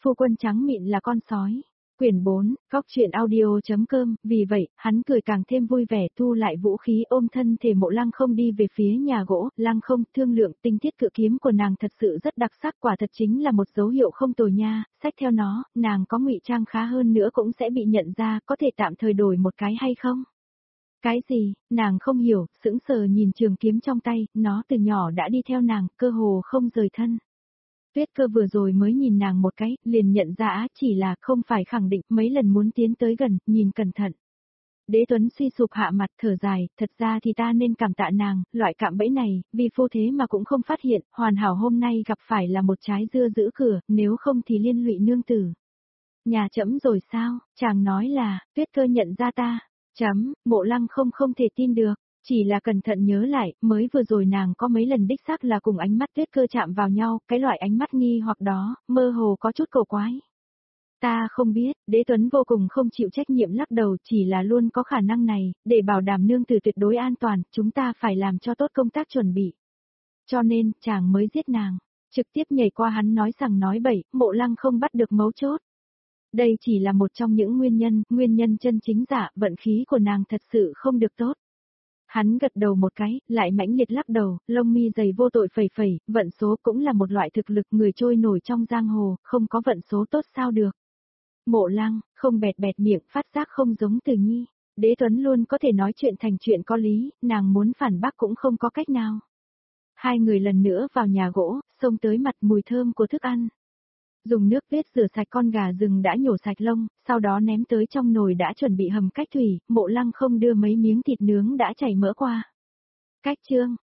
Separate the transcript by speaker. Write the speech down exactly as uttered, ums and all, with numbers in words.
Speaker 1: Phu quân trắng mịn là con sói. Quyển bốn, góc truyện audio.com, vì vậy, hắn cười càng thêm vui vẻ thu lại vũ khí ôm thân thể Mộ Lăng Không đi về phía nhà gỗ. Lăng Không, thương lượng, tinh tiết cự kiếm của nàng thật sự rất đặc sắc, quả thật chính là một dấu hiệu không tồi nha, xách theo nó, nàng có ngụy trang khá hơn nữa cũng sẽ bị nhận ra, có thể tạm thời đổi một cái hay không? Cái gì, nàng không hiểu, sững sờ nhìn trường kiếm trong tay, nó từ nhỏ đã đi theo nàng, cơ hồ không rời thân. Tuyết Cơ vừa rồi mới nhìn nàng một cái, liền nhận ra á, chỉ là không phải khẳng định, mấy lần muốn tiến tới gần, nhìn cẩn thận. Đế Tuấn suy sụp hạ mặt thở dài, thật ra thì ta nên cảm tạ nàng, loại cạm bẫy này, vì phu thế mà cũng không phát hiện, hoàn hảo hôm nay gặp phải là một trái dưa giữ cửa, nếu không thì liên lụy nương tử. Nhà trẫm rồi sao, chàng nói là, Tuyết Cơ nhận ra ta, chấm, Mộ Lăng Không không thể tin được. Chỉ là cẩn thận nhớ lại, mới vừa rồi nàng có mấy lần đích xác là cùng ánh mắt Tuyết Cơ chạm vào nhau, cái loại ánh mắt nghi hoặc đó, mơ hồ có chút cổ quái. Ta không biết, Đế Tuấn vô cùng không chịu trách nhiệm lắc đầu, chỉ là luôn có khả năng này, để bảo đảm nương tử tuyệt đối an toàn, chúng ta phải làm cho tốt công tác chuẩn bị. Cho nên, chàng mới giết nàng, trực tiếp nhảy qua hắn nói rằng nói bậy, Mộ Lăng không bắt được mấu chốt. Đây chỉ là một trong những nguyên nhân, nguyên nhân chân chính giả, vận khí của nàng thật sự không được tốt. Hắn gật đầu một cái, lại mãnh liệt lắc đầu, lông mi dày vô tội phẩy phẩy, vận số cũng là một loại thực lực, người trôi nổi trong giang hồ, không có vận số tốt sao được. Mộ Lăng, không bẹt bẹt miệng, phát giác không giống Từ Nhi. Đế Tuấn luôn có thể nói chuyện thành chuyện có lý, nàng muốn phản bác cũng không có cách nào. Hai người lần nữa vào nhà gỗ, xông tới mặt mùi thơm của thức ăn. Dùng nước tuyết rửa sạch con gà rừng đã nhổ sạch lông, sau đó ném tới trong nồi đã chuẩn bị hầm cách thủy, Mộ Lăng Không đưa mấy miếng thịt nướng đã chảy mỡ qua. Cách chương,